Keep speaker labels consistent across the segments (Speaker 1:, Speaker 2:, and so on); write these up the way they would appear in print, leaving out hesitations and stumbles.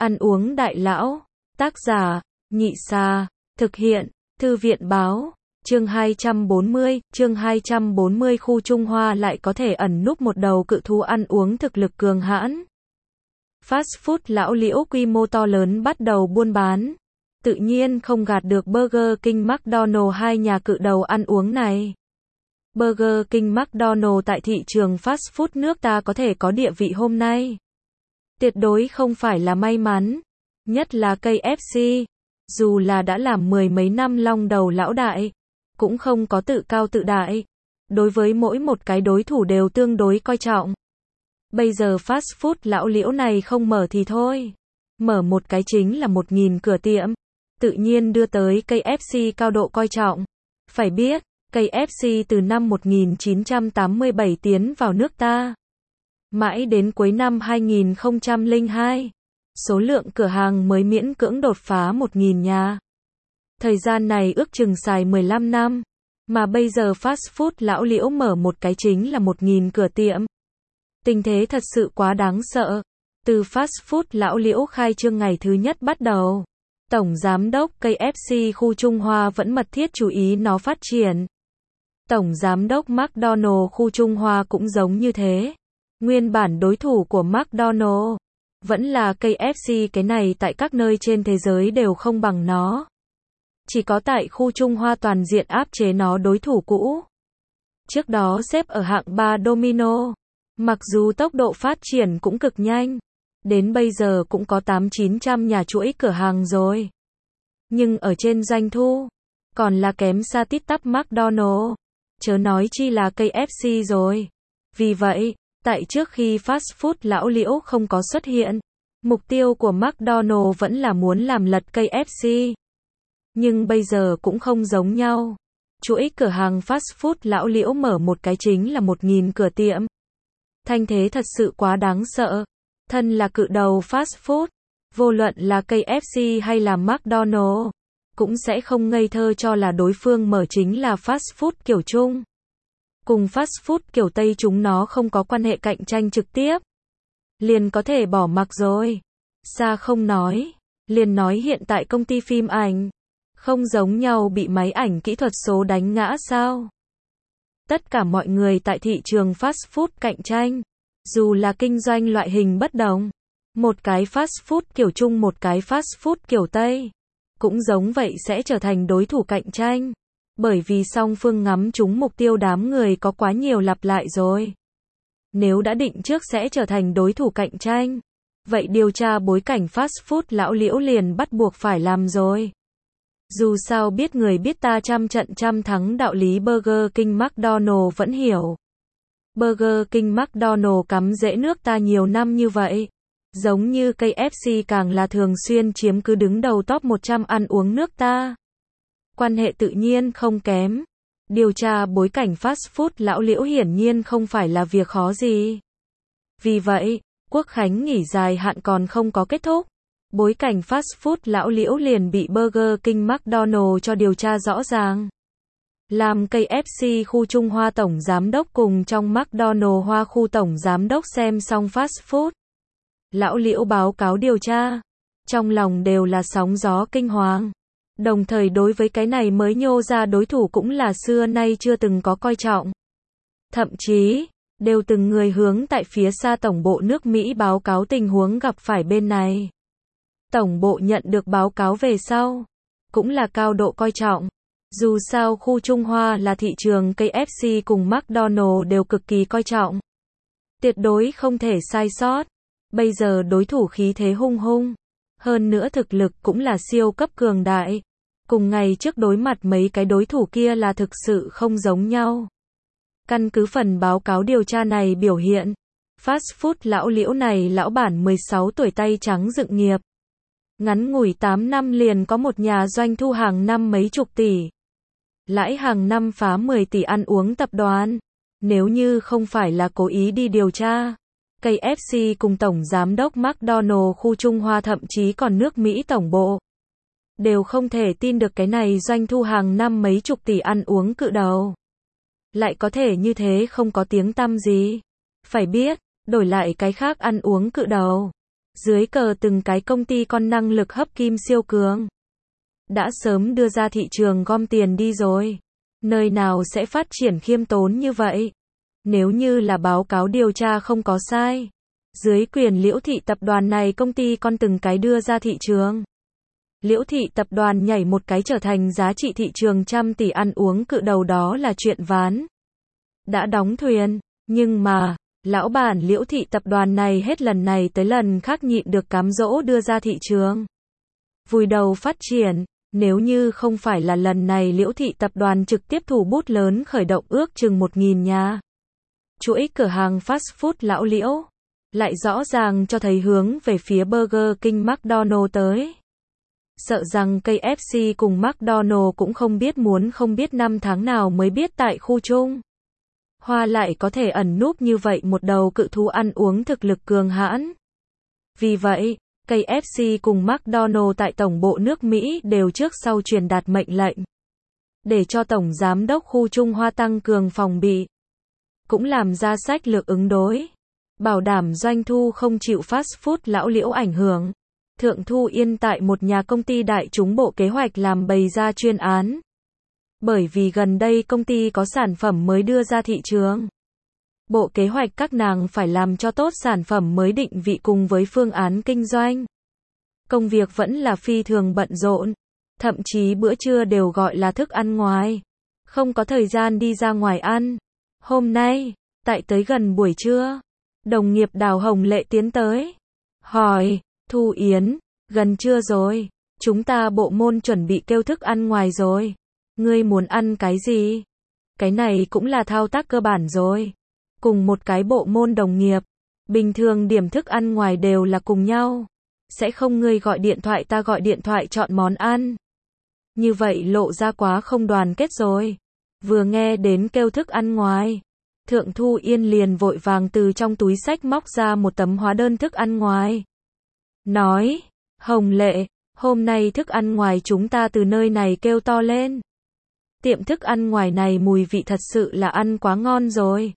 Speaker 1: Ăn uống đại lão. Tác giả, Nhị Sa. Thực hiện, Thư viện báo. Chương 240, khu Trung Hoa lại có thể ẩn núp một đầu cự thú ăn uống thực lực cường hãn. Fast food lão liễu quy mô to lớn bắt đầu buôn bán. Tự nhiên không gạt được Burger King McDonald, hai nhà cự đầu ăn uống này. Burger King McDonald tại thị trường fast food nước ta có thể có địa vị hôm nay, tuyệt đối không phải là may mắn. Nhất là KFC, dù là đã làm mười mấy năm long đầu lão đại, cũng không có tự cao tự đại. Đối với mỗi một cái đối thủ đều tương đối coi trọng. Bây giờ fast food lão liễu này không mở thì thôi, mở một cái chính là 1.000 cửa tiệm, tự nhiên đưa tới KFC cao độ coi trọng. Phải biết, KFC từ năm 1987 tiến vào nước ta. Mãi đến cuối năm 2002, số lượng cửa hàng mới miễn cưỡng đột phá 1.000 nhà. Thời gian này ước chừng xài 15 năm, mà bây giờ fast food lão liễu mở một cái chính là 1.000 cửa tiệm. Tình thế thật sự quá đáng sợ. Từ fast food lão liễu khai trương ngày thứ nhất bắt đầu, Tổng Giám đốc KFC khu Trung Hoa vẫn mật thiết chú ý nó phát triển. Tổng Giám đốc McDonald khu Trung Hoa cũng giống như thế. Nguyên bản đối thủ của McDonald vẫn là KFC, cái này tại các nơi trên thế giới đều không bằng nó. Chỉ có tại khu Trung Hoa toàn diện áp chế nó đối thủ cũ. Trước đó xếp ở hạng 3 Domino. Mặc dù tốc độ phát triển cũng cực nhanh, đến bây giờ cũng có 800-900 nhà chuỗi cửa hàng rồi. Nhưng ở trên doanh thu, còn là kém xa tít tắp McDonald, chớ nói chi là KFC rồi. Vì vậy, tại trước khi fast food lão liễu không có xuất hiện, mục tiêu của McDonald vẫn là muốn làm lật KFC. Nhưng bây giờ cũng không giống nhau. Chuỗi cửa hàng fast food lão liễu mở một cái chính là 1.000 cửa tiệm. Thanh thế thật sự quá đáng sợ. Thân là cự đầu fast food, vô luận là KFC hay là McDonald, cũng sẽ không ngây thơ cho là đối phương mở chính là fast food kiểu Trung. Cùng fast food kiểu Tây chúng nó không có quan hệ cạnh tranh trực tiếp, liền có thể bỏ mặc rồi. Xa không nói, liền nói hiện tại công ty phim ảnh, không giống nhau bị máy ảnh kỹ thuật số đánh ngã sao? Tất cả mọi người tại thị trường fast food cạnh tranh, dù là kinh doanh loại hình bất đồng, một cái fast food kiểu Trung một cái fast food kiểu Tây, cũng giống vậy sẽ trở thành đối thủ cạnh tranh, bởi vì song phương ngắm trúng mục tiêu đám người có quá nhiều lặp lại rồi. Nếu đã định trước sẽ trở thành đối thủ cạnh tranh, vậy điều tra bối cảnh fast food lão liễu liền bắt buộc phải làm rồi. Dù sao biết người biết ta, trăm trận trăm thắng đạo lý Burger King McDonald vẫn hiểu. Burger King McDonald cắm rễ nước ta nhiều năm như vậy, giống như KFC càng là thường xuyên chiếm cứ đứng đầu top 100 ăn uống nước ta. Quan hệ tự nhiên không kém. Điều tra bối cảnh fast food lão liễu hiển nhiên không phải là việc khó gì. Vì vậy, Quốc khánh nghỉ dài hạn còn không có kết thúc, bối cảnh fast food lão liễu liền bị Burger King McDonald cho điều tra rõ ràng. Làm KFC khu Trung Hoa tổng giám đốc cùng trong McDonald Hoa khu tổng giám đốc xem xong fast food lão liễu báo cáo điều tra, trong lòng đều là sóng gió kinh hoàng. Đồng thời đối với cái này mới nhô ra đối thủ cũng là xưa nay chưa từng có coi trọng. Thậm chí, đều từng người hướng tại phía xa tổng bộ nước Mỹ báo cáo tình huống gặp phải bên này. Tổng bộ nhận được báo cáo về sau, cũng là cao độ coi trọng. Dù sao khu Trung Hoa là thị trường KFC cùng McDonald đều cực kỳ coi trọng. Tuyệt đối không thể sai sót. Bây giờ đối thủ khí thế hung hung. Hơn nữa thực lực cũng là siêu cấp cường đại. Cùng ngày trước đối mặt mấy cái đối thủ kia là thực sự không giống nhau. Căn cứ phần báo cáo điều tra này biểu hiện, fast food lão liễu này lão bản 16 tuổi tay trắng dựng nghiệp. Ngắn ngủi 8 năm liền có một nhà doanh thu hàng năm mấy chục tỷ. Lãi hàng năm phá 10 tỷ ăn uống tập đoàn. Nếu như không phải là cố ý đi điều tra, KFC cùng Tổng Giám đốc McDonald khu Trung Hoa thậm chí còn nước Mỹ tổng bộ, đều không thể tin được cái này doanh thu hàng năm mấy chục tỷ ăn uống cự đầu lại có thể như thế không có tiếng tăm gì. Phải biết, đổi lại cái khác ăn uống cự đầu, Dưới cờ từng cái công ty con năng lực hấp kim siêu cường. Đã sớm đưa ra thị trường gom tiền đi rồi. Nơi nào sẽ phát triển khiêm tốn như vậy? Nếu như là báo cáo điều tra không có sai. Dưới quyền Liễu Thị tập đoàn này công ty con từng cái đưa ra thị trường. Liễu Thị tập đoàn nhảy một cái trở thành giá trị thị trường trăm tỷ ăn uống cự đầu đó là chuyện ván. Đã đóng thuyền, nhưng mà, lão bản Liễu Thị tập đoàn này hết lần này tới lần khác nhịn được cám dỗ đưa ra thị trường. Vùi đầu phát triển, nếu như không phải là lần này Liễu Thị tập đoàn trực tiếp thủ bút lớn khởi động ước chừng 1.000 nhà. Chuỗi cửa hàng fast food lão Liễu, lại rõ ràng cho thấy hướng về phía Burger King McDonald tới. Sợ rằng KFC cùng McDonald cũng không biết năm tháng nào mới biết tại khu Trung Hoa lại có thể ẩn núp như vậy một đầu cự thú ăn uống thực lực cường hãn. Vì vậy, KFC cùng McDonald tại tổng bộ nước Mỹ đều trước sau truyền đạt mệnh lệnh. Để cho Tổng Giám đốc khu Trung Hoa tăng cường phòng bị. Cũng làm ra sách lược ứng đối. Bảo đảm doanh thu không chịu fast food lão Liễu ảnh hưởng. Thượng Thu Yên tại một nhà công ty đại chúng bộ kế hoạch làm bày ra chuyên án. Bởi vì gần đây công ty có sản phẩm mới đưa ra thị trường. Bộ kế hoạch các nàng phải làm cho tốt sản phẩm mới định vị cùng với phương án kinh doanh. Công việc vẫn là phi thường bận rộn. Thậm chí bữa trưa đều gọi là thức ăn ngoài. Không có thời gian đi ra ngoài ăn. Hôm nay, tại tới gần buổi trưa, đồng nghiệp Đào Hồng Lệ tiến tới. Hỏi, Thu Yến, gần trưa rồi, chúng ta bộ môn chuẩn bị kêu thức ăn ngoài rồi. Ngươi muốn ăn cái gì? Cái này cũng là thao tác cơ bản rồi. Cùng một cái bộ môn đồng nghiệp, bình thường điểm thức ăn ngoài đều là cùng nhau. Sẽ không ngươi gọi điện thoại ta gọi điện thoại chọn món ăn. Như vậy lộ ra quá không đoàn kết rồi. Vừa nghe đến kêu thức ăn ngoài, Thượng Thu Yên liền vội vàng từ trong túi xách móc ra một tấm hóa đơn thức ăn ngoài. Nói, Hồng Lệ, hôm nay thức ăn ngoài chúng ta từ nơi này kêu to lên. Tiệm thức ăn ngoài này mùi vị thật sự là ăn quá ngon rồi.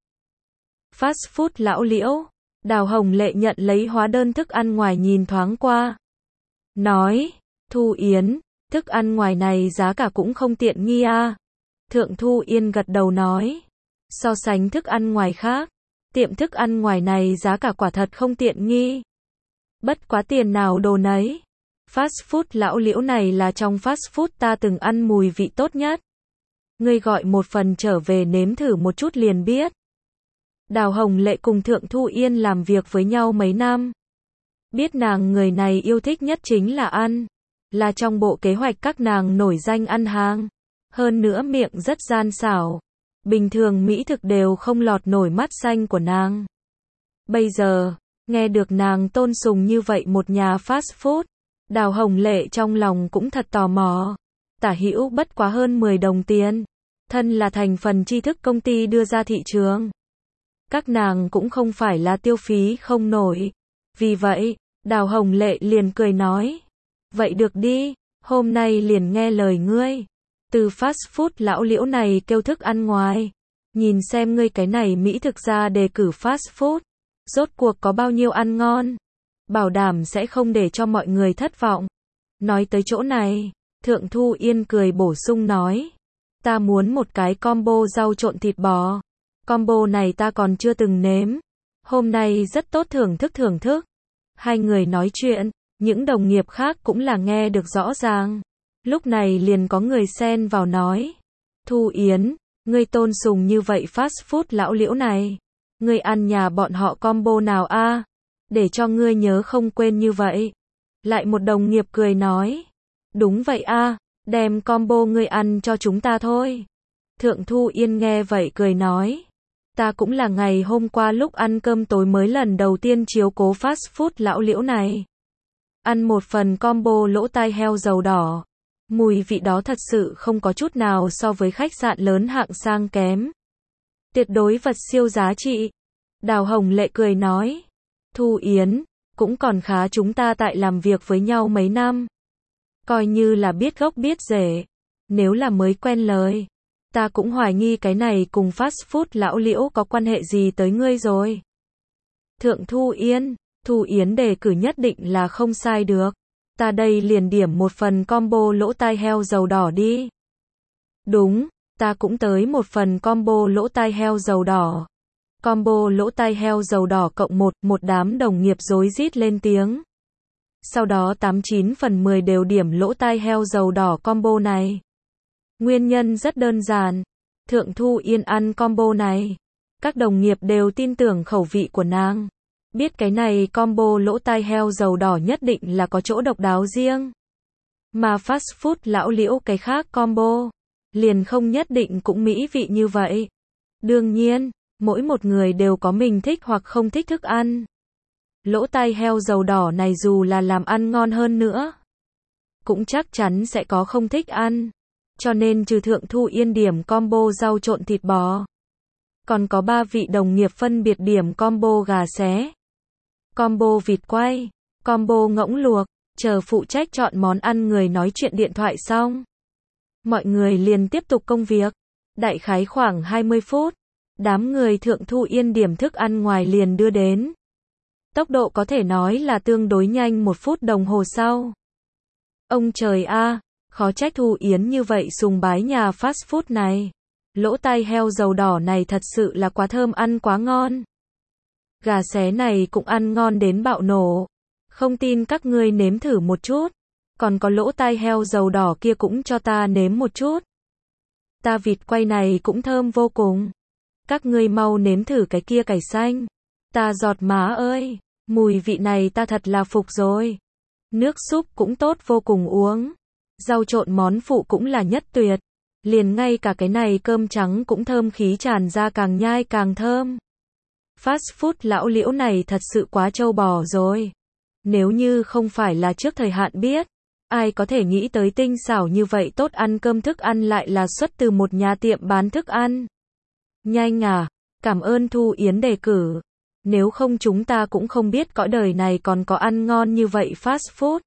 Speaker 1: Fast food lão Liễu, Đào Hồng Lệ nhận lấy hóa đơn thức ăn ngoài nhìn thoáng qua. Nói, Thu Yến, thức ăn ngoài này giá cả cũng không tiện nghi à. Thượng Thu Yên gật đầu nói. So sánh thức ăn ngoài khác, tiệm thức ăn ngoài này giá cả quả thật không tiện nghi. Bất quá tiền nào đồ nấy. Fast food lão Liễu này là trong fast food ta từng ăn mùi vị tốt nhất. Ngươi gọi một phần trở về nếm thử một chút liền biết. Đào Hồng Lệ cùng Thượng Thu Yên làm việc với nhau mấy năm. Biết nàng người này yêu thích nhất chính là ăn. Là trong bộ kế hoạch các nàng nổi danh ăn hàng. Hơn nữa miệng rất gian xảo. Bình thường mỹ thực đều không lọt nổi mắt xanh của nàng. Bây giờ, nghe được nàng tôn sùng như vậy một nhà fast food, Đào Hồng Lệ trong lòng cũng thật tò mò. Tả hữu bất quá hơn 10 đồng tiền. Thân là thành phần tri thức công ty đưa ra thị trường. Các nàng cũng không phải là tiêu phí không nổi. Vì vậy, Đào Hồng Lệ liền cười nói. Vậy được đi, hôm nay liền nghe lời ngươi. Từ fast food lão Liễu này kêu thức ăn ngoài. Nhìn xem ngươi cái này mỹ thực ra đề cử fast food. Rốt cuộc có bao nhiêu ăn ngon. Bảo đảm sẽ không để cho mọi người thất vọng. Nói tới chỗ này, Thượng Thu Yên cười bổ sung nói. Ta muốn một cái combo rau trộn thịt bò. Combo này ta còn chưa từng nếm. Hôm nay rất tốt thưởng thức. Hai người nói chuyện, những đồng nghiệp khác cũng là nghe được rõ ràng. Lúc này liền có người xen vào nói. Thu Yến, ngươi tôn sùng như vậy fast food lão Liễu này. Ngươi ăn nhà bọn họ combo nào a? Để cho ngươi nhớ không quên như vậy. Lại một đồng nghiệp cười nói. Đúng vậy a, đem combo ngươi ăn cho chúng ta thôi. Thượng Thu Yên nghe vậy cười nói. Ta cũng là ngày hôm qua lúc ăn cơm tối mới lần đầu tiên chiếu cố fast food lão Liễu này. Ăn một phần combo lỗ tai heo dầu đỏ. Mùi vị đó thật sự không có chút nào so với khách sạn lớn hạng sang kém. Tuyệt đối vật siêu giá trị. Đào Hồng Lệ cười nói. Thu Yến, cũng còn khá chúng ta tại làm việc với nhau mấy năm. Coi như là biết gốc biết rễ. Nếu là mới quen lời, ta cũng hoài nghi cái này cùng fast food lão Liễu có quan hệ gì tới ngươi rồi. Thượng Thu Yên, Thu Yến đề cử nhất định là không sai được. Ta đây liền điểm một phần combo lỗ tai heo dầu đỏ đi. Đúng, ta cũng tới một phần combo lỗ tai heo dầu đỏ. Combo lỗ tai heo dầu đỏ cộng một đám đồng nghiệp rối rít lên tiếng. Sau đó 89 phần 10 đều điểm lỗ tai heo dầu đỏ combo này. Nguyên nhân rất đơn giản. Thượng Thu Yên ăn combo này. Các đồng nghiệp đều tin tưởng khẩu vị của nàng. Biết cái này combo lỗ tai heo dầu đỏ nhất định là có chỗ độc đáo riêng. Mà fast food lão Liễu cái khác combo, liền không nhất định cũng mỹ vị như vậy. Đương nhiên, mỗi một người đều có mình thích hoặc không thích thức ăn. Lỗ tai heo dầu đỏ này dù là làm ăn ngon hơn nữa, cũng chắc chắn sẽ có không thích ăn. Cho nên trừ Thượng Thu Yên điểm combo rau trộn thịt bò, còn có 3 vị đồng nghiệp phân biệt điểm combo gà xé, combo vịt quay, combo ngỗng luộc. Chờ phụ trách chọn món ăn người nói chuyện điện thoại xong, mọi người liền tiếp tục công việc. Đại khái khoảng 20 phút, đám người Thượng Thu Yên điểm thức ăn ngoài liền đưa đến. Tốc độ có thể nói là tương đối nhanh, 1 phút đồng hồ sau. Ông trời a, khó trách Thu Yến như vậy sùng bái nhà fast food này. Lỗ tai heo dầu đỏ này thật sự là quá thơm, ăn quá ngon. Gà xé này cũng ăn ngon đến bạo nổ. Không tin các ngươi nếm thử một chút. Còn có lỗ tai heo dầu đỏ kia cũng cho ta nếm một chút. Ta vịt quay này cũng thơm vô cùng. Các ngươi mau nếm thử cái kia cải xanh. Ta giọt má ơi, mùi vị này ta thật là phục rồi. Nước súp cũng tốt vô cùng uống. Rau trộn món phụ cũng là nhất tuyệt. Liền ngay cả cái này cơm trắng cũng thơm khí tràn ra, càng nhai càng thơm. Fast food lão Liễu này thật sự quá trâu bò rồi. Nếu như không phải là trước thời hạn biết, ai có thể nghĩ tới tinh xảo như vậy, tốt ăn cơm thức ăn lại là xuất từ một nhà tiệm bán thức ăn. Nhanh à, cảm ơn Thu Yến đề cử. Nếu không chúng ta cũng không biết cõi đời này còn có ăn ngon như vậy fast food.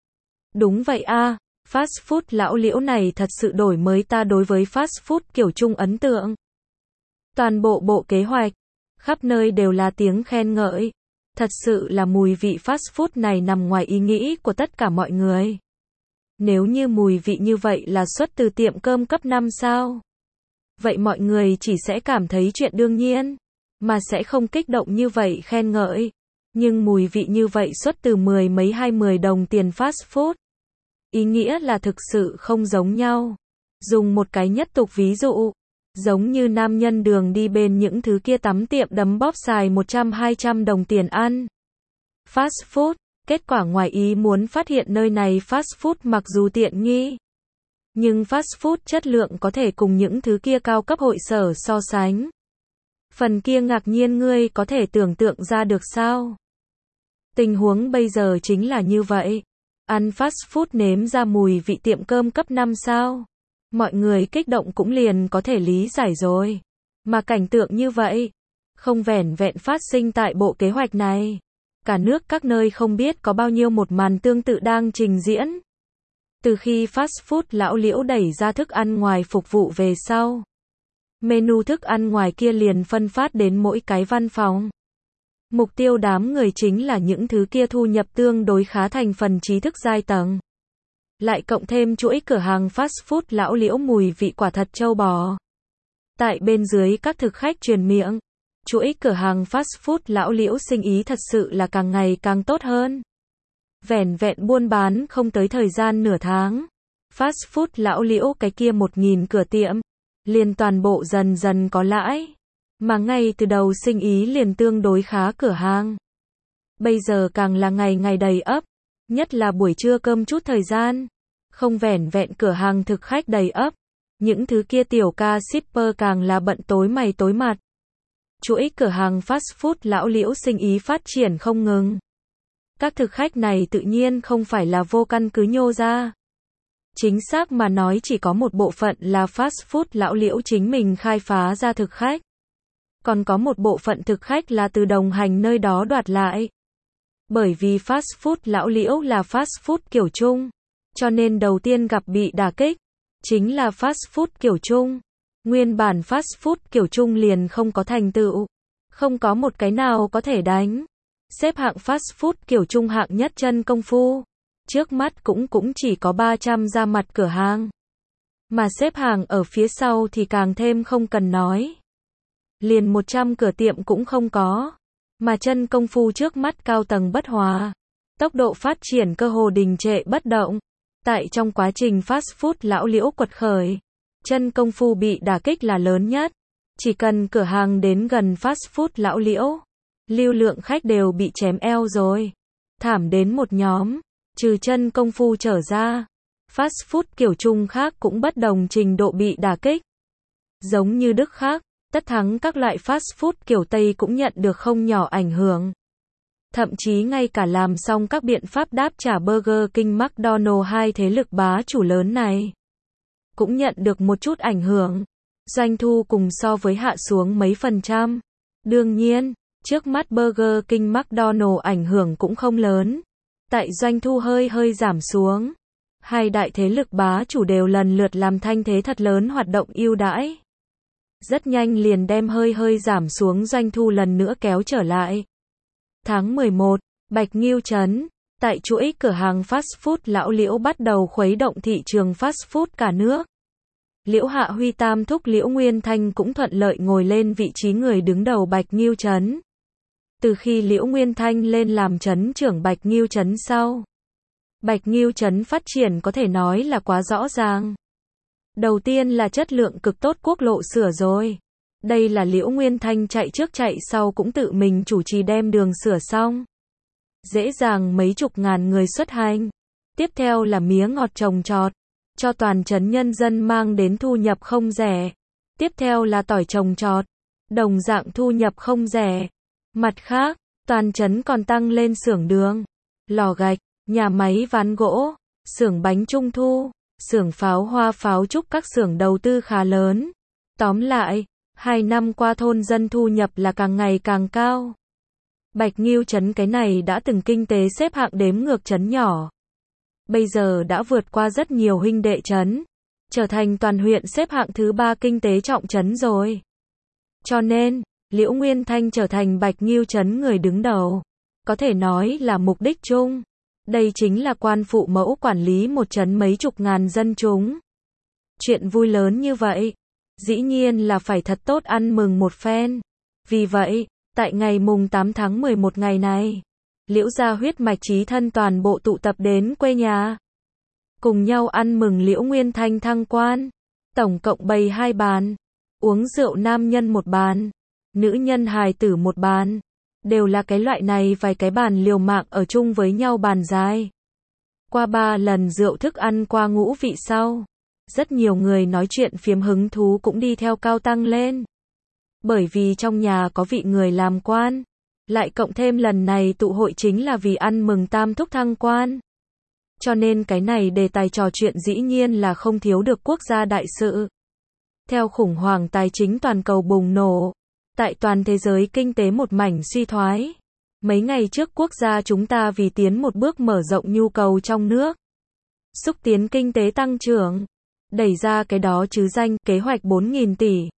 Speaker 1: Đúng vậy a, fast food lão Liễu này thật sự đổi mới ta đối với fast food kiểu Trung ấn tượng. Toàn bộ bộ kế hoạch, khắp nơi đều là tiếng khen ngợi. Thật sự là mùi vị fast food này nằm ngoài ý nghĩ của tất cả mọi người. Nếu như mùi vị như vậy là xuất từ tiệm cơm cấp 5 sao, vậy mọi người chỉ sẽ cảm thấy chuyện đương nhiên, mà sẽ không kích động như vậy khen ngợi. Nhưng mùi vị như vậy xuất từ 10 mấy 20 đồng tiền fast food. Ý nghĩa là thực sự không giống nhau. Dùng một cái nhất tục ví dụ, giống như nam nhân đường đi bên những thứ kia tắm tiệm đấm bóp xài 100-200 đồng tiền ăn fast food, kết quả ngoài ý muốn phát hiện nơi này fast food mặc dù tiện nghi, nhưng fast food chất lượng có thể cùng những thứ kia cao cấp hội sở so sánh. Phần kia ngạc nhiên ngươi có thể tưởng tượng ra được sao? Tình huống bây giờ chính là như vậy. Ăn fast food nếm ra mùi vị tiệm cơm cấp 5 sao? Mọi người kích động cũng liền có thể lý giải rồi. Mà cảnh tượng như vậy, không vẻn vẹn phát sinh tại bộ kế hoạch này. Cả nước các nơi không biết có bao nhiêu một màn tương tự đang trình diễn. Từ khi fast food lão Liễu đẩy ra thức ăn ngoài phục vụ về sau, menu thức ăn ngoài kia liền phân phát đến mỗi cái văn phòng. Mục tiêu đám người chính là những thứ kia thu nhập tương đối khá, thành phần trí thức giai tầng. Lại cộng thêm chuỗi cửa hàng fast food lão Liễu mùi vị quả thật trâu bò. Tại bên dưới các thực khách truyền miệng, chuỗi cửa hàng fast food lão Liễu sinh ý thật sự là càng ngày càng tốt hơn. Vẻn vẹn buôn bán không tới thời gian nửa tháng, fast food lão Liễu cái kia 1000 cửa tiệm, liền toàn bộ dần dần có lãi. Mà ngay từ đầu sinh ý liền tương đối khá cửa hàng. Bây giờ càng là ngày ngày đầy ắp, nhất là buổi trưa cơm chút thời gian. Không vẻn vẹn cửa hàng thực khách đầy ắp, những thứ kia tiểu ca shipper càng là bận tối mày tối mặt. Chuỗi cửa hàng fast food lão Liễu sinh ý phát triển không ngừng. Các thực khách này tự nhiên không phải là vô căn cứ nhô ra. Chính xác mà nói chỉ có một bộ phận là fast food lão Liễu chính mình khai phá ra thực khách. Còn có một bộ phận thực khách là từ đồng hành nơi đó đoạt lại. Bởi vì fast food lão Liễu là fast food kiểu Trung, cho nên đầu tiên gặp bị đả kích chính là fast food kiểu Trung. Nguyên bản fast food kiểu Trung liền không có thành tựu, không có một cái nào có thể đánh Xếp hạng fast food kiểu trung hạng nhất Chân Công Phu. Trước mắt cũng chỉ có 300 ra mặt cửa hàng. Mà xếp hàng ở phía sau thì càng thêm không cần nói. Liền 100 cửa tiệm cũng không có. Mà Chân Công Phu trước mắt cao tầng bất hòa. Tốc độ phát triển cơ hồ đình trệ bất động. Tại trong quá trình fast food lão liễu quật khởi, Chân Công Phu bị đả kích là lớn nhất. Chỉ cần cửa hàng đến gần fast food lão liễu, lưu lượng khách đều bị chém eo rồi. Thảm đến một nhóm, trừ Chân Công Phu trở ra, fast food kiểu Trung khác cũng bất đồng trình độ bị đả kích. Giống như Đức khác, Tất Thắng các loại fast food kiểu Tây cũng nhận được không nhỏ ảnh hưởng. Thậm chí ngay cả làm xong các biện pháp đáp trả Burger King McDonald hai thế lực bá chủ lớn này, cũng nhận được một chút ảnh hưởng. Doanh thu cùng so với hạ xuống mấy %. Đương nhiên, trước mắt Burger King McDonald ảnh hưởng cũng không lớn. Tại doanh thu hơi giảm xuống, hai đại thế lực bá chủ đều lần lượt làm thanh thế thật lớn hoạt động ưu đãi. Rất nhanh liền đem hơi giảm xuống doanh thu lần nữa kéo trở lại. Tháng 11, Bạch Nghiêu Trấn, tại chuỗi cửa hàng fast food lão liễu bắt đầu khuấy động thị trường fast food cả nước. Liễu Hạ Huy tam thúc Liễu Nguyên Thanh cũng thuận lợi ngồi lên vị trí người đứng đầu Bạch Nghiêu Trấn. Từ khi Liễu Nguyên Thanh lên làm trấn trưởng Bạch Nghiêu Trấn sau, Bạch Nghiêu Trấn phát triển có thể nói là quá rõ ràng. Đầu tiên là chất lượng cực tốt quốc lộ sửa rồi. Đây là Liễu Nguyên Thanh chạy trước chạy sau cũng tự mình chủ trì đem đường sửa xong. Dễ dàng mấy chục ngàn người xuất hành. Tiếp theo là mía ngọt trồng trọt, cho toàn trấn nhân dân mang đến thu nhập không rẻ. Tiếp theo là tỏi trồng trọt, đồng dạng thu nhập không rẻ. Mặt khác, toàn trấn còn tăng lên xưởng đường, lò gạch, nhà máy ván gỗ, xưởng bánh trung thu, xưởng pháo hoa pháo trúc, các xưởng đầu tư khá lớn. Tóm lại, 2 năm qua thôn dân thu nhập là càng ngày càng cao. Bạch Nghiêu Trấn cái này đã từng kinh tế xếp hạng đếm ngược trấn nhỏ, bây giờ đã vượt qua rất nhiều huynh đệ trấn, trở thành toàn huyện xếp hạng thứ 3 kinh tế trọng trấn rồi. Cho nên, Liễu Nguyên Thanh trở thành Bạch Nghiêu Trấn người đứng đầu, có thể nói là mục đích chung. Đây chính là quan phụ mẫu quản lý một trấn mấy chục ngàn dân chúng. Chuyện vui lớn như vậy, dĩ nhiên là phải thật tốt ăn mừng một phen. Vì vậy, tại ngày mùng 8 tháng 11 ngày này, Liễu gia huyết mạch chí thân toàn bộ tụ tập đến quê nhà, cùng nhau ăn mừng Liễu Nguyên Thanh thăng quan. Tổng cộng bày 2 bàn, uống rượu nam nhân 1 bàn, nữ nhân hài tử 1 bàn. Đều là cái loại này vài cái bàn liều mạng ở chung với nhau bàn dài. Qua 3 lần rượu thức ăn qua ngũ vị sau, rất nhiều người nói chuyện phiếm hứng thú cũng đi theo cao tăng lên. Bởi vì trong nhà có vị người làm quan, lại cộng thêm lần này tụ hội chính là vì ăn mừng tam thúc thăng quan. Cho nên cái này đề tài trò chuyện dĩ nhiên là không thiếu được quốc gia đại sự. Theo khủng hoảng tài chính toàn cầu bùng nổ, tại toàn thế giới kinh tế một mảnh suy thoái. Mấy ngày trước quốc gia chúng ta vì tiến một bước mở rộng nhu cầu trong nước, xúc tiến kinh tế tăng trưởng, đẩy ra cái đó chứ danh kế hoạch 4.000 tỷ.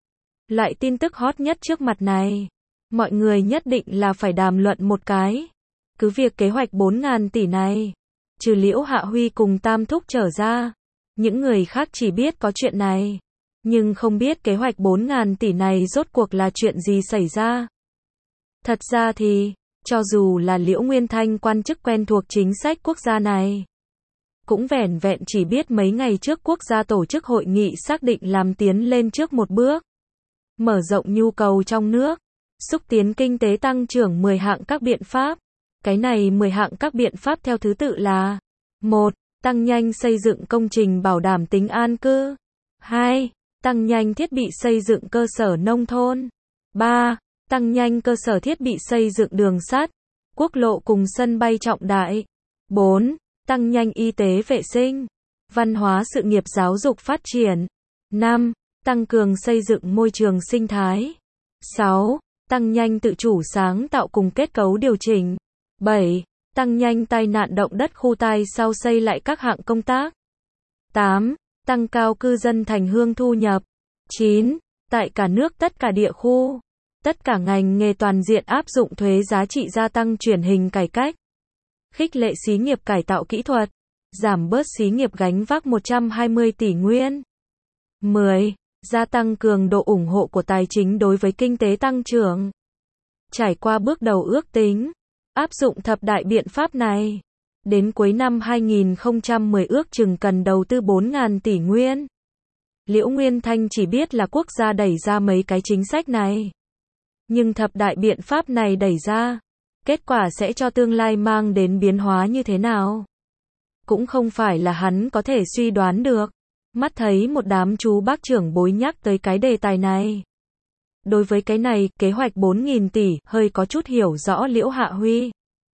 Speaker 1: Loại tin tức hot nhất trước mặt này, mọi người nhất định là phải đàm luận một cái. Cứ việc kế hoạch 4.000 tỷ này, trừ Liễu Hạ Huy cùng tam thúc trở ra, những người khác chỉ biết có chuyện này, nhưng không biết kế hoạch 4.000 tỷ này rốt cuộc là chuyện gì xảy ra. Thật ra thì, cho dù là Liễu Nguyên Thanh quan chức quen thuộc chính sách quốc gia này, cũng vẻn vẹn chỉ biết mấy ngày trước quốc gia tổ chức hội nghị xác định làm tiến lên trước một bước, mở rộng nhu cầu trong nước, xúc tiến kinh tế tăng trưởng 10 hạng các biện pháp. Cái này 10 hạng các biện pháp theo thứ tự là: 1. Tăng nhanh xây dựng công trình bảo đảm tính an cư. 2. Tăng nhanh thiết bị xây dựng cơ sở nông thôn. 3. Tăng nhanh cơ sở thiết bị xây dựng đường sắt, quốc lộ cùng sân bay trọng đại. 4. Tăng nhanh y tế vệ sinh, văn hóa sự nghiệp giáo dục phát triển. 5. Tăng cường xây dựng môi trường sinh thái. 6. Tăng nhanh tự chủ sáng tạo cùng kết cấu điều chỉnh. 7. Tăng nhanh tai nạn động đất khu tai sau xây lại các hạng công tác. 8. Tăng cao cư dân thành hương thu nhập. 9. Tại cả nước tất cả địa khu, Tất cả ngành nghề toàn diện áp dụng thuế giá trị gia tăng chuyển hình cải cách. Khích lệ xí nghiệp cải tạo kỹ thuật. Giảm bớt xí nghiệp gánh vác 120 tỷ nguyên. 10. Gia tăng cường độ ủng hộ của tài chính đối với kinh tế tăng trưởng. Trải qua bước đầu ước tính, áp dụng thập đại biện pháp này, đến cuối năm 2010 ước chừng cần đầu tư 4.000 tỷ nguyên. Liễu Nguyên Thanh chỉ biết là quốc gia đẩy ra mấy cái chính sách này. Nhưng thập đại biện pháp này đẩy ra, kết quả sẽ cho tương lai mang đến biến hóa như thế nào? Cũng không phải là hắn có thể suy đoán được. Mắt thấy một đám chú bác trưởng bối nhắc tới cái đề tài này. Đối với cái này, kế hoạch 4.000 tỷ, hơi có chút hiểu rõ Liễu Hạ Huy.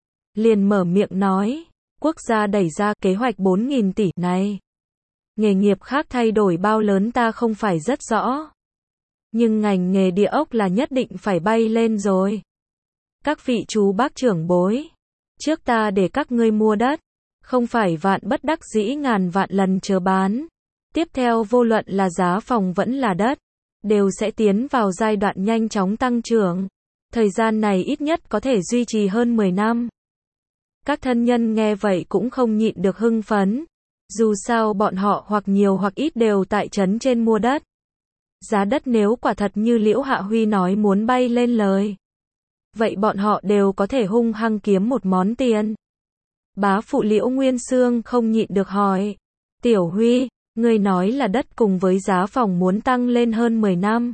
Speaker 1: Liền mở miệng nói, quốc gia đẩy ra kế hoạch 4.000 tỷ này. Nghề nghiệp khác thay đổi bao lớn ta không phải rất rõ. Nhưng ngành nghề địa ốc là nhất định phải bay lên rồi. Các vị chú bác trưởng bối, trước ta để các ngươi mua đất, không phải vạn bất đắc dĩ ngàn vạn lần chờ bán. Tiếp theo vô luận là giá phòng vẫn là đất, đều sẽ tiến vào giai đoạn nhanh chóng tăng trưởng. Thời gian này ít nhất có thể duy trì hơn 10 năm. Các thân nhân nghe vậy cũng không nhịn được hưng phấn. Dù sao bọn họ hoặc nhiều hoặc ít đều tại trấn trên mua đất. Giá đất nếu quả thật như Liễu Hạ Huy nói muốn bay lên lời, vậy bọn họ đều có thể hung hăng kiếm một món tiền. Bá phụ Liễu Nguyên Xương không nhịn được hỏi, Tiểu Huy, ngươi nói là đất cùng với giá phòng muốn tăng lên hơn 10 năm.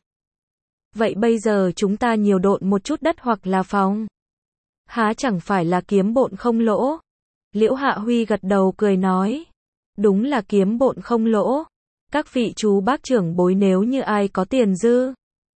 Speaker 1: Vậy bây giờ chúng ta nhiều độn một chút đất hoặc là phòng, há chẳng phải là kiếm bộn không lỗ? Liễu Hạ Huy gật đầu cười nói, đúng là kiếm bộn không lỗ. Các vị chú bác trưởng bối nếu như ai có tiền dư,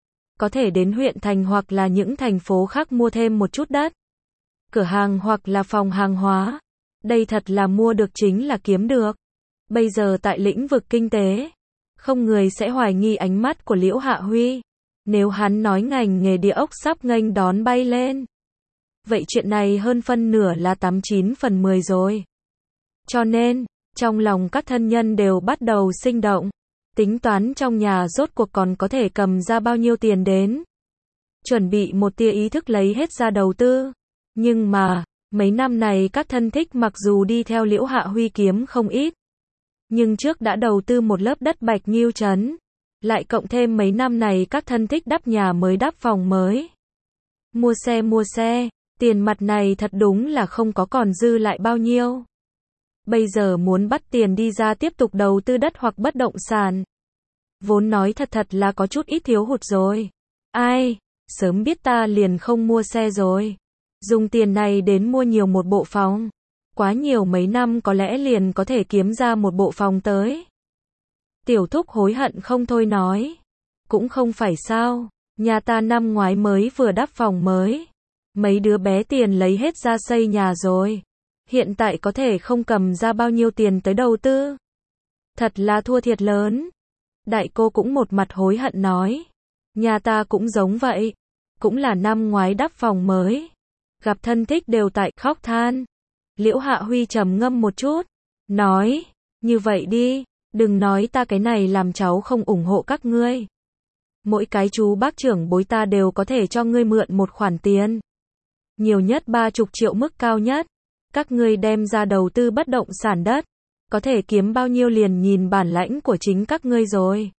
Speaker 1: có thể đến huyện thành hoặc là những thành phố khác mua thêm một chút đất, cửa hàng hoặc là phòng hàng hóa. Đây thật là mua được chính là kiếm được. Bây giờ tại lĩnh vực kinh tế, không người sẽ hoài nghi ánh mắt của Liễu Hạ Huy. Nếu hắn nói ngành nghề địa ốc sắp nghênh đón bay lên, vậy chuyện này hơn phân nửa là 89 phần 10 rồi. Cho nên, trong lòng các thân nhân đều bắt đầu sinh động, tính toán trong nhà rốt cuộc còn có thể cầm ra bao nhiêu tiền đến. Chuẩn bị một tia ý thức lấy hết ra đầu tư. Nhưng mà, mấy năm này các thân thích mặc dù đi theo Liễu Hạ Huy kiếm không ít, nhưng trước đã đầu tư một lớp đất Bạch Nghiêu trấn. Lại cộng thêm mấy năm này các thân thích đắp nhà mới đắp phòng mới. Mua xe, tiền mặt này thật đúng là không có còn dư lại bao nhiêu. Bây giờ muốn bắt tiền đi ra tiếp tục đầu tư đất hoặc bất động sản, vốn nói thật là có chút ít thiếu hụt rồi. Ai, sớm biết ta liền không mua xe rồi. Dùng tiền này đến mua nhiều một bộ phòng. Quá nhiều mấy năm có lẽ liền có thể kiếm ra một bộ phòng tới. Tiểu thúc hối hận không thôi nói. Cũng không phải sao, nhà ta năm ngoái mới vừa đắp phòng mới. Mấy đứa bé tiền lấy hết ra xây nhà rồi. Hiện tại có thể không cầm ra bao nhiêu tiền tới đầu tư. Thật là thua thiệt lớn. Đại cô cũng một mặt hối hận nói. Nhà ta cũng giống vậy. Cũng là năm ngoái đắp phòng mới. Gặp thân thích đều tại khóc than. Liễu Hạ Huy trầm ngâm một chút. Nói, như vậy đi, đừng nói ta cái này làm cháu không ủng hộ các ngươi. Mỗi cái chú bác trưởng bối ta đều có thể cho ngươi mượn một khoản tiền. Nhiều nhất 30 triệu mức cao nhất. Các ngươi đem ra đầu tư bất động sản đất. Có thể kiếm bao nhiêu liền nhìn bản lãnh của chính các ngươi rồi.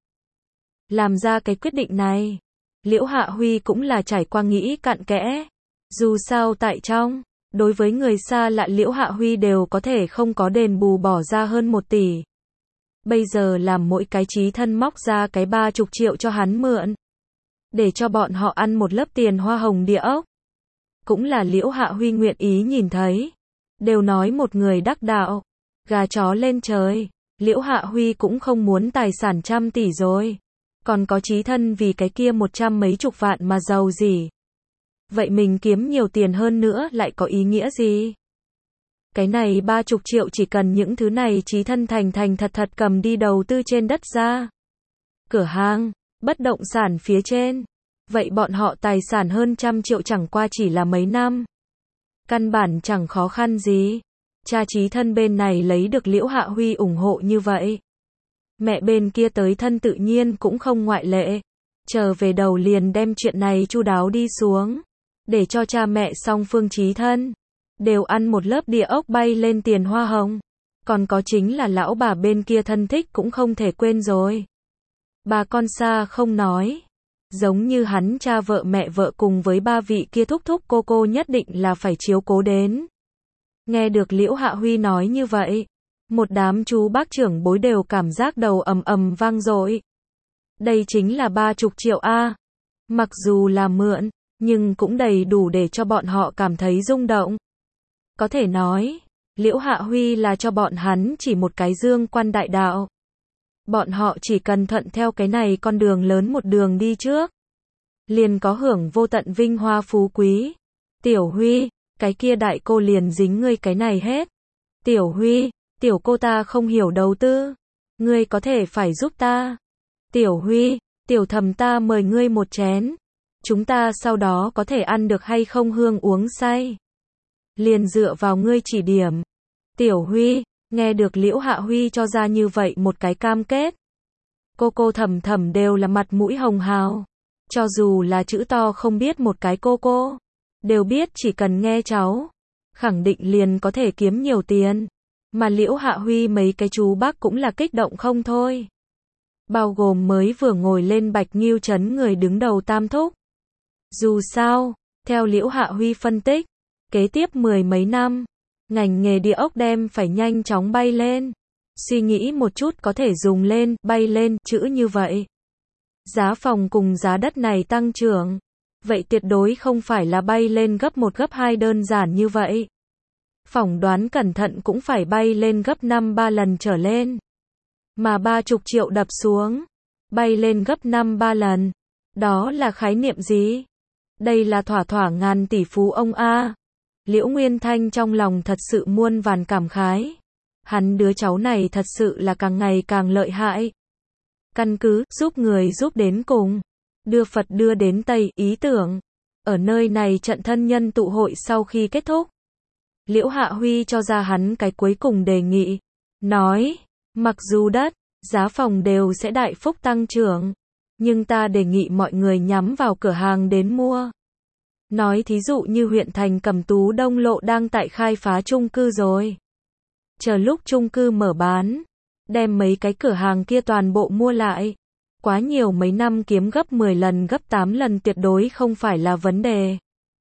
Speaker 1: Làm ra cái quyết định này, Liễu Hạ Huy cũng là trải qua nghĩ cặn kẽ. Dù sao tại trong, đối với người xa lạ Liễu Hạ Huy đều có thể không có đền bù bỏ ra hơn 1 tỷ. Bây giờ làm mỗi cái chí thân móc ra cái 30 triệu cho hắn mượn. Để cho bọn họ ăn một lớp tiền hoa hồng địa ốc. Cũng là Liễu Hạ Huy nguyện ý nhìn thấy. Đều nói một người đắc đạo, gà chó lên trời. Liễu Hạ Huy cũng không muốn tài sản trăm tỷ rồi. Còn có chí thân vì cái kia 100 mấy chục vạn mà giàu gì. Vậy mình kiếm nhiều tiền hơn nữa lại có ý nghĩa gì? Cái này 30 triệu chỉ cần những thứ này chí thân thành thật cầm đi đầu tư trên đất ra. Cửa hàng, bất động sản phía trên. Vậy bọn họ tài sản hơn 100 triệu chẳng qua chỉ là mấy năm. Căn bản chẳng khó khăn gì. Cha chí thân bên này lấy được Liễu Hạ Huy ủng hộ như vậy. Mẹ bên kia tới thân tự nhiên cũng không ngoại lệ. Trở về đầu liền đem chuyện này chu đáo đi xuống, để cho cha mẹ song phương chí thân đều ăn một lớp địa ốc bay lên tiền hoa hồng. Còn có chính là lão bà bên kia thân thích cũng không thể quên rồi. Bà con xa không nói, giống như hắn cha vợ mẹ vợ cùng với ba vị kia thúc thúc cô nhất định là phải chiếu cố đến. Nghe được Liễu Hạ Huy nói như vậy, một đám chú bác trưởng bối đều cảm giác đầu ầm ầm vang dội. Đây chính là 30 triệu a. Mặc dù là mượn, nhưng cũng đầy đủ để cho bọn họ cảm thấy rung động. Có thể nói, Liễu Hạ Huy là cho bọn hắn chỉ một cái dương quan đại đạo. Bọn họ chỉ cần thuận theo cái này con đường lớn một đường đi trước, liền có hưởng vô tận vinh hoa phú quý. Tiểu Huy, cái kia đại cô liền dính ngươi cái này hết. Tiểu Huy, tiểu cô ta không hiểu đầu tư, ngươi có thể phải giúp ta. Tiểu Huy, tiểu thầm ta mời ngươi một chén, chúng ta sau đó có thể ăn được hay không hương uống say, liền dựa vào ngươi chỉ điểm. Tiểu Huy, nghe được Liễu Hạ Huy cho ra như vậy một cái cam kết, cô thầm thầm đều là mặt mũi hồng hào. Cho dù là chữ to không biết một cái cô đều biết chỉ cần nghe cháu, khẳng định liền có thể kiếm nhiều tiền. Mà Liễu Hạ Huy mấy cái chú bác cũng là kích động không thôi. Bao gồm mới vừa ngồi lên Bạch Nghiêu Trấn người đứng đầu Tam Thúc. Dù sao, theo Liễu Hạ Huy phân tích, kế tiếp 10 mấy năm, ngành nghề địa ốc đem phải nhanh chóng bay lên. Suy nghĩ một chút có thể dùng lên, bay lên, chữ như vậy. Giá phòng cùng giá đất này tăng trưởng. Vậy tuyệt đối không phải là bay lên gấp 1 gấp 2 đơn giản như vậy. Phỏng đoán cẩn thận cũng phải bay lên gấp 5-3 lần trở lên. Mà 30 triệu đập xuống, bay lên gấp 5-3 lần. Đó là khái niệm gì? Đây là thỏa thỏa ngàn tỷ phú ông a. Liễu Nguyên Thanh trong lòng thật sự muôn vàn cảm khái. Hắn đứa cháu này thật sự là càng ngày càng lợi hại. Căn cứ, giúp người giúp đến cùng. Đưa Phật đưa đến Tây, ý tưởng. Ở nơi này trận thân nhân tụ hội sau khi kết thúc, Liễu Hạ Huy cho ra hắn cái cuối cùng đề nghị. Nói, mặc dù đất, giá phòng đều sẽ đại phúc tăng trưởng, nhưng ta đề nghị mọi người nhắm vào cửa hàng đến mua. Nói thí dụ như huyện thành Cẩm Tú Đông Lộ đang tại khai phá chung cư rồi. Chờ lúc chung cư mở bán, đem mấy cái cửa hàng kia toàn bộ mua lại. Quá nhiều mấy năm kiếm gấp 10 lần gấp 8 lần tuyệt đối không phải là vấn đề.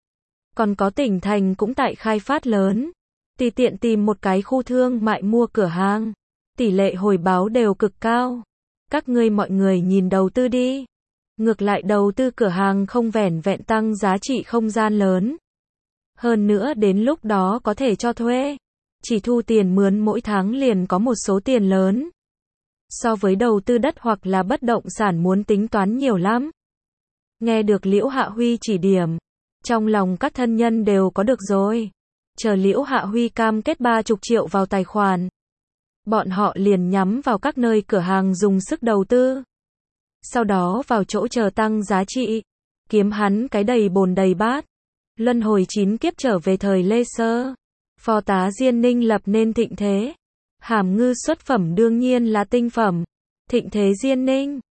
Speaker 1: Còn có tỉnh thành cũng tại khai phát lớn. Tùy tiện tìm một cái khu thương mại mua cửa hàng. Tỷ lệ hồi báo đều cực cao. Các ngươi mọi người nhìn đầu tư đi. Ngược lại đầu tư cửa hàng không vẻn vẹn tăng giá trị không gian lớn. Hơn nữa đến lúc đó có thể cho thuê. Chỉ thu tiền mướn mỗi tháng liền có một số tiền lớn. So với đầu tư đất hoặc là bất động sản muốn tính toán nhiều lắm. Nghe được Liễu Hạ Huy chỉ điểm, trong lòng các thân nhân đều có được rồi. Chờ Liễu Hạ Huy cam kết 30 triệu vào tài khoản, bọn họ liền nhắm vào các nơi cửa hàng dùng sức đầu tư. Sau đó vào chỗ chờ tăng giá trị, kiếm hắn cái đầy bồn đầy bát. Luân hồi 9 kiếp trở về thời Lê Sơ, Phó tá Diên Ninh lập nên thịnh thế. Hàm ngư xuất phẩm đương nhiên là tinh phẩm. Thịnh thế Diên Ninh.